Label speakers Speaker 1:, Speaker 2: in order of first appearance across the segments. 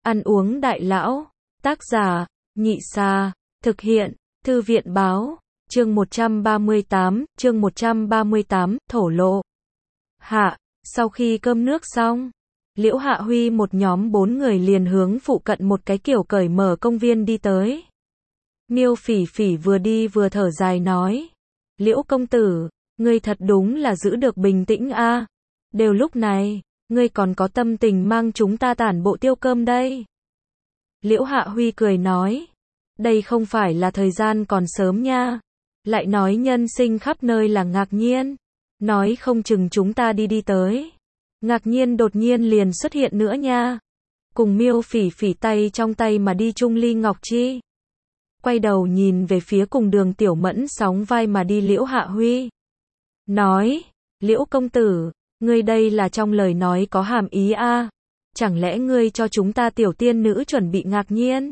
Speaker 1: Ăn uống đại lão. Tác giả, Nhị Sa. Thực hiện, Thư viện báo. Chương 138, thổ lộ. Hạ, sau khi cơm nước xong, Liễu Hạ Huy một nhóm 4 người liền hướng phụ cận một cái kiểu cởi mở công viên đi tới. Miêu Phỉ Phỉ vừa đi vừa thở dài nói. Liễu công tử, ngươi thật đúng là giữ được bình tĩnh a. Đều lúc này, ngươi còn có tâm tình mang chúng ta tản bộ tiêu cơm đây. Liễu Hạ Huy cười nói. Đây không phải là thời gian còn sớm nha. Lại nói nhân sinh khắp nơi là ngạc nhiên. Nói không chừng chúng ta đi tới. Ngạc nhiên đột nhiên liền xuất hiện nữa nha. Cùng Miêu Phỉ Phỉ tay trong tay mà đi Trung Ly Ngọc Chi. Quay đầu nhìn về phía cùng Đường Tiểu Mẫn sóng vai mà đi Liễu Hạ Huy. Nói, Liễu công tử, ngươi đây là trong lời nói có hàm ý a? Chẳng lẽ ngươi cho chúng ta tiểu tiên nữ chuẩn bị ngạc nhiên?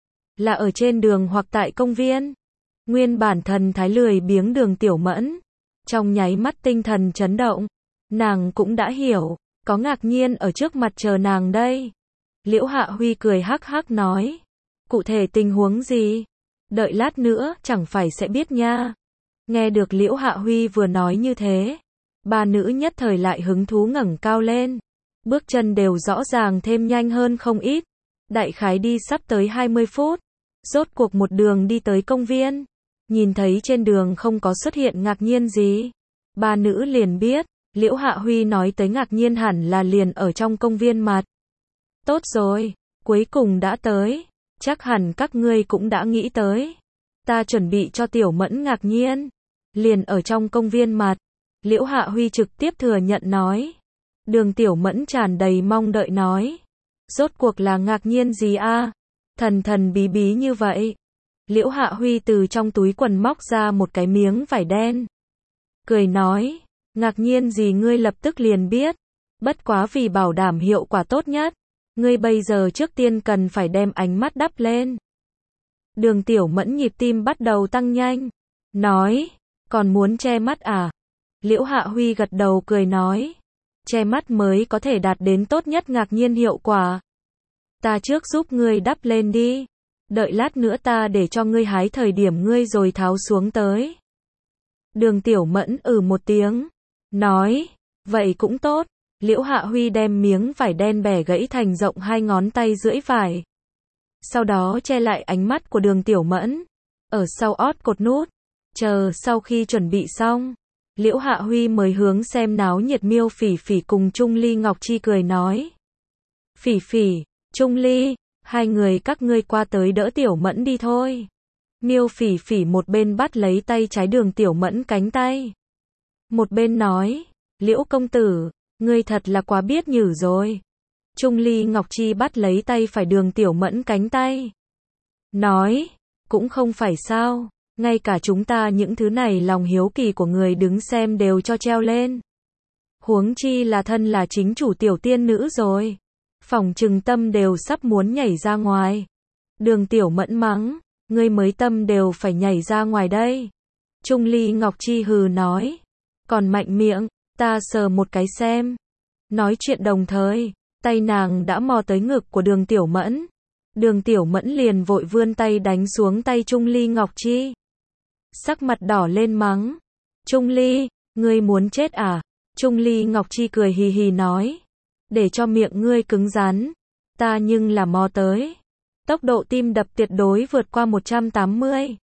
Speaker 1: Là ở trên đường hoặc tại công viên? Nguyên bản thần thái lười biếng Đường Tiểu Mẫn. Trong nháy mắt tinh thần chấn động. Nàng cũng đã hiểu, có ngạc nhiên ở trước mặt chờ nàng đây. Liễu Hạ Huy cười hắc hắc nói. Cụ thể tình huống gì? Đợi lát nữa chẳng phải sẽ biết nha. Nghe được Liễu Hạ Huy vừa nói như thế, ba nữ nhất thời lại hứng thú ngẩng cao lên. Bước chân đều rõ ràng thêm nhanh hơn không ít. Đại khái đi sắp tới 20 phút. Rốt cuộc một đường đi tới công viên. Nhìn thấy trên đường không có xuất hiện ngạc nhiên gì. Ba nữ liền biết, Liễu Hạ Huy nói tới ngạc nhiên hẳn là liền ở trong công viên mặt. Tốt rồi, cuối cùng đã tới. Chắc hẳn các ngươi cũng đã nghĩ tới. Ta chuẩn bị cho Tiểu Mẫn ngạc nhiên. Liền ở trong công viên mặt. Liễu Hạ Huy trực tiếp thừa nhận nói. Đường Tiểu Mẫn tràn đầy mong đợi nói. Rốt cuộc là ngạc nhiên gì a? Thần thần bí bí như vậy. Liễu Hạ Huy từ trong túi quần móc ra một cái miếng vải đen. Cười nói. Ngạc nhiên gì ngươi lập tức liền biết. Bất quá vì bảo đảm hiệu quả tốt nhất. Ngươi bây giờ trước tiên cần phải đem ánh mắt đắp lên. Đường Tiểu Mẫn nhịp tim bắt đầu tăng nhanh. Nói. Còn muốn che mắt à? Liễu Hạ Huy gật đầu cười nói. Che mắt mới có thể đạt đến tốt nhất ngạc nhiên hiệu quả. Ta trước giúp ngươi đắp lên đi. Đợi lát nữa ta để cho ngươi hái thời điểm ngươi rồi tháo xuống tới. Đường Tiểu Mẫn một tiếng. Nói. Vậy cũng tốt. Liễu Hạ Huy đem miếng vải đen bẻ gãy thành rộng 2 ngón tay rưỡi vải. Sau đó che lại ánh mắt của Đường Tiểu Mẫn. Ở sau ót cột nút. Chờ sau khi chuẩn bị xong. Liễu Hạ Huy mới hướng xem náo nhiệt Miêu Phỉ Phỉ cùng Trung Ly Ngọc Chi cười nói. Phỉ Phỉ, Trung Ly, hai người các ngươi qua tới đỡ Tiểu Mẫn đi thôi. Miêu Phỉ Phỉ một bên bắt lấy tay trái Đường Tiểu Mẫn cánh tay. Một bên nói, Liễu công tử, ngươi thật là quá biết nhử rồi. Trung Ly Ngọc Chi bắt lấy tay phải Đường Tiểu Mẫn cánh tay. Nói, cũng không phải sao, ngay cả chúng ta những thứ này lòng hiếu kỳ của người đứng xem đều cho treo lên. Huống chi là thân là chính chủ tiểu tiên nữ rồi. Phỏng chừng tâm đều sắp muốn nhảy ra ngoài. Đường Tiểu Mẫn mắng, ngươi mới tâm đều phải nhảy ra ngoài đây. Trung Ly Ngọc Chi hừ nói, còn mạnh miệng, ta sờ một cái xem. Nói chuyện đồng thời, tay nàng đã mò tới ngực của Đường Tiểu Mẫn. Đường Tiểu Mẫn liền vội vươn tay đánh xuống tay Trung Ly Ngọc Chi. Sắc mặt đỏ lên mắng. Trung Ly, ngươi muốn chết à? Trung Ly Ngọc Chi cười hì hì nói. Để cho miệng ngươi cứng rắn. Ta nhưng là mò tới. Tốc độ tim đập tuyệt đối vượt qua 180.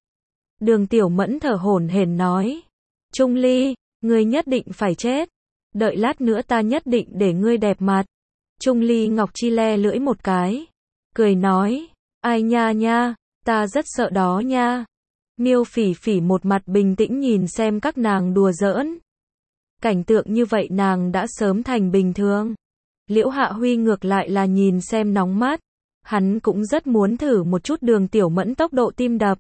Speaker 1: Đường Tiểu Mẫn thở hổn hển nói. Trung Ly, ngươi nhất định phải chết. Đợi lát nữa ta nhất định để ngươi đẹp mặt. Trung Ly Ngọc Chi le lưỡi một cái. Cười nói. Ai nha nha, ta rất sợ đó nha. Miêu Phỉ Phỉ một mặt bình tĩnh nhìn xem các nàng đùa giỡn. Cảnh tượng như vậy nàng đã sớm thành bình thường. Liễu Hạ Huy ngược lại là nhìn xem nóng mắt. Hắn cũng rất muốn thử một chút Đường Tiểu Mẫn tốc độ tim đập.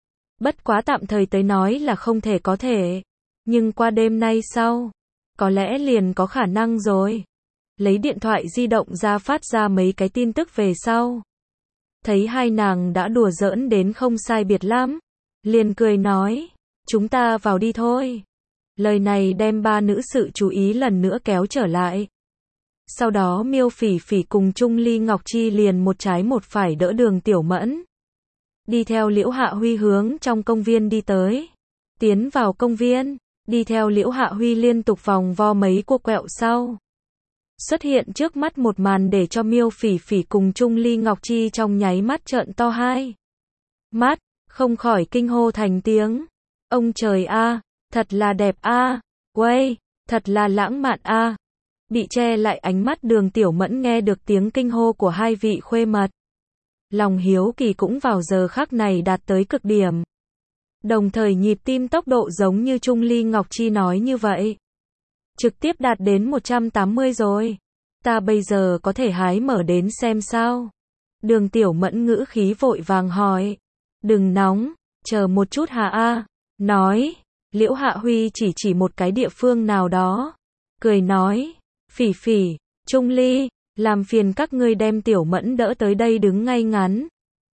Speaker 1: Bất quá tạm thời tới nói là không thể có thể. Nhưng qua đêm nay sau, có lẽ liền có khả năng rồi. Lấy điện thoại di động ra phát ra mấy cái tin tức về sau. Thấy hai nàng đã đùa giỡn đến không sai biệt lắm. Liền cười nói, chúng ta vào đi thôi. Lời này đem ba nữ sự chú ý lần nữa kéo trở lại. Sau đó Miêu Phỉ Phỉ cùng Trung Ly Ngọc Chi liền một trái một phải đỡ Đường Tiểu Mẫn. Đi theo Liễu Hạ Huy hướng trong công viên đi tới. Tiến vào công viên, đi theo Liễu Hạ Huy liên tục vòng vo mấy cua quẹo sau. Xuất hiện trước mắt một màn để cho Miêu Phỉ Phỉ cùng Trung Ly Ngọc Chi trong nháy mắt trợn to hai mắt, không khỏi kinh hô thành tiếng. Ông trời a, thật là đẹp a, uầy, thật là lãng mạn a. Bị che lại ánh mắt Đường Tiểu Mẫn nghe được tiếng kinh hô của hai vị khuê mật. Lòng hiếu kỳ cũng vào giờ khắc này đạt tới cực điểm. Đồng thời nhịp tim tốc độ giống như Trung Ly Ngọc Chi nói như vậy. Trực tiếp đạt đến 180 rồi. Ta bây giờ có thể hái mở đến xem sao? Đường Tiểu Mẫn ngữ khí vội vàng hỏi. Đừng nóng, chờ một chút hà a. Nói, Liễu Hạ Huy chỉ một cái địa phương nào đó. Cười nói, Phỉ Phỉ, Trung Ly, làm phiền các ngươi đem Tiểu Mẫn đỡ tới đây đứng ngay ngắn.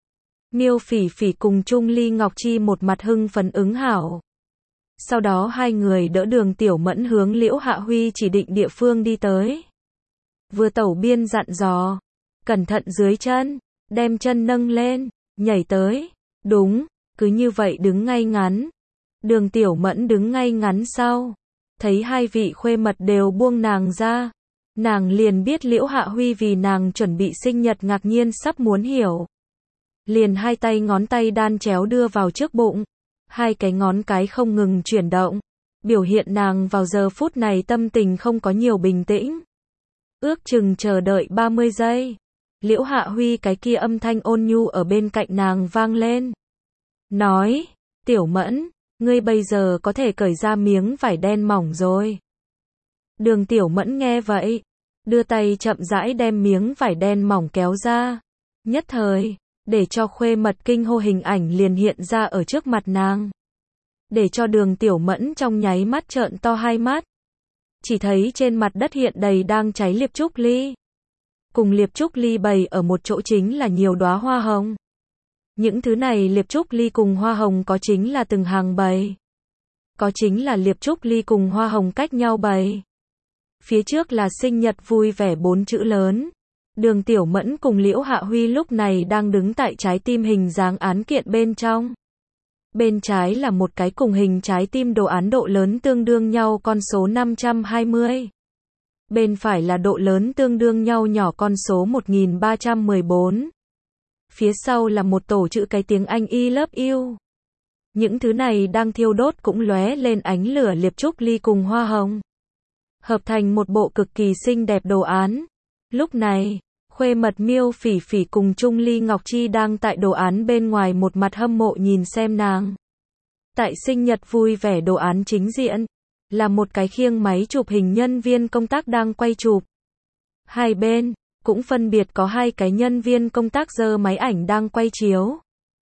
Speaker 1: Miêu Phỉ Phỉ cùng Trung Ly Ngọc Chi một mặt hưng phấn ứng hảo. Sau đó hai người đỡ Đường Tiểu Mẫn hướng Liễu Hạ Huy chỉ định địa phương đi tới. Vừa tẩu biên dặn dò, cẩn thận dưới chân, đem chân nâng lên, nhảy tới. Đúng, cứ như vậy đứng ngay ngắn. Đường Tiểu Mẫn đứng ngay ngắn sau. Thấy hai vị khuê mật đều buông nàng ra. Nàng liền biết Liễu Hạ Huy vì nàng chuẩn bị sinh nhật ngạc nhiên sắp muốn hiểu. Liền hai tay ngón tay đan chéo đưa vào trước bụng. Hai cái ngón cái không ngừng chuyển động. Biểu hiện nàng vào giờ phút này tâm tình không có nhiều bình tĩnh. Ước chừng chờ đợi 30 giây. Liễu Hạ Huy cái kia âm thanh ôn nhu ở bên cạnh nàng vang lên. Nói, Tiểu Mẫn, ngươi bây giờ có thể cởi ra miếng vải đen mỏng rồi. Đường Tiểu Mẫn nghe vậy, đưa tay chậm rãi đem miếng vải đen mỏng kéo ra. Nhất thời, để cho khuê mật kinh hô hình ảnh liền hiện ra ở trước mặt nàng. Để cho Đường Tiểu Mẫn trong nháy mắt trợn to hai mắt. Chỉ thấy trên mặt đất hiện đầy đang cháy liệp trúc ly. Cùng liệp trúc ly bày ở một chỗ chính là nhiều đóa hoa hồng. Những thứ này liệp trúc ly cùng hoa hồng có chính là từng hàng bày. Có chính là liệp trúc ly cùng hoa hồng cách nhau bày. Phía trước là sinh nhật vui vẻ 4 chữ lớn. Đường Tiểu Mẫn cùng Liễu Hạ Huy lúc này đang đứng tại trái tim hình dáng án kiện bên trong. Bên trái là một cái cùng hình trái tim đồ án độ lớn tương đương nhau con số 520. Bên phải là độ lớn tương đương nhau nhỏ con số 1314. Phía sau là một tổ chữ cái tiếng Anh I love you. Những thứ này đang thiêu đốt cũng lóe lên ánh lửa liệp trúc ly cùng hoa hồng. Hợp thành một bộ cực kỳ xinh đẹp đồ án. Lúc này, khuê mật Miêu Phỉ Phỉ cùng Trung Ly Ngọc Chi đang tại đồ án bên ngoài một mặt hâm mộ nhìn xem nàng. Tại sinh nhật vui vẻ đồ án chính diện, là một cái khiêng máy chụp hình nhân viên công tác đang quay chụp. Hai bên, cũng phân biệt có hai cái nhân viên công tác giơ máy ảnh đang quay chiếu.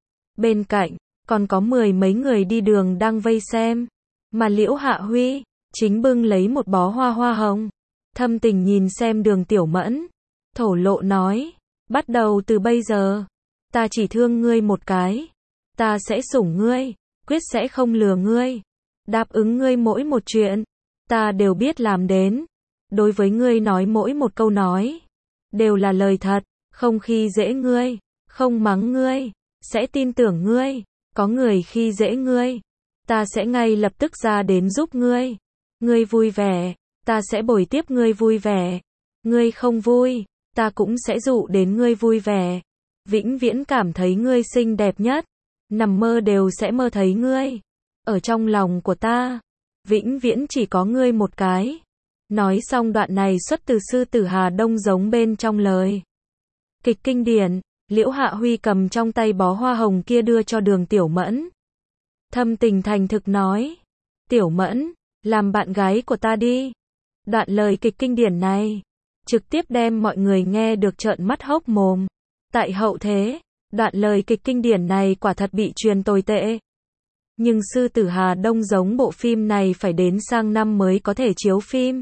Speaker 1: Bên cạnh, còn có 10 mấy người đi đường đang vây xem. Mà Liễu Hạ Huy, chính bưng lấy một bó hoa hồng. Thâm tình nhìn xem Đường Tiểu Mẫn. Thổ lộ nói, bắt đầu từ bây giờ, ta chỉ thương ngươi một cái. Ta sẽ sủng ngươi, quyết sẽ không lừa ngươi. Đáp ứng ngươi mỗi một chuyện, ta đều biết làm đến. Đối với ngươi nói mỗi một câu nói, đều là lời thật, không khi dễ ngươi, không mắng ngươi, sẽ tin tưởng ngươi. Có người khi dễ ngươi, ta sẽ ngay lập tức ra đến giúp ngươi. Ngươi vui vẻ, ta sẽ bồi tiếp ngươi vui vẻ. Ngươi không vui, ta cũng sẽ dụ đến ngươi vui vẻ. Vĩnh viễn cảm thấy ngươi xinh đẹp nhất. Nằm mơ đều sẽ mơ thấy ngươi. Ở trong lòng của ta, vĩnh viễn chỉ có ngươi một cái. Nói xong đoạn này xuất từ Sư Tử Hà Đông giống bên trong lời kịch kinh điển. Liễu Hạ Huy cầm trong tay bó hoa hồng kia đưa cho Đường Tiểu Mẫn. Thâm tình thành thực nói, Tiểu Mẫn, làm bạn gái của ta đi. Đoạn lời kịch kinh điển này, trực tiếp đem mọi người nghe được trợn mắt hốc mồm. Tại hậu thế, đoạn lời kịch kinh điển này quả thật bị truyền tồi tệ. Nhưng Sư Tử Hà Đông giống bộ phim này phải đến sang năm mới có thể chiếu phim.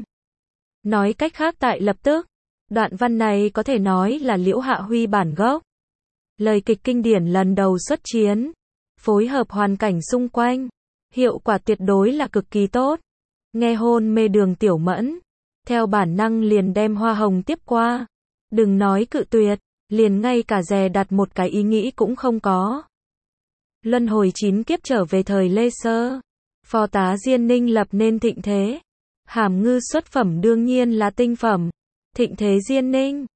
Speaker 1: Nói cách khác tại lập tức, đoạn văn này có thể nói là Liễu Hạ Huy bản gốc. Lời kịch kinh điển lần đầu xuất chiến, phối hợp hoàn cảnh xung quanh, hiệu quả tuyệt đối là cực kỳ tốt. Nghe hôn mê Đường Tiểu Mẫn, theo bản năng liền đem hoa hồng tiếp qua. Đừng nói cự tuyệt, liền ngay cả dè đặt một cái ý nghĩ cũng không có. Luân hồi 9 kiếp trở về thời Lê Sơ. Phó tá Diên Ninh lập nên thịnh thế. Hàm ngư xuất phẩm đương nhiên là tinh phẩm. Thịnh thế Diên Ninh.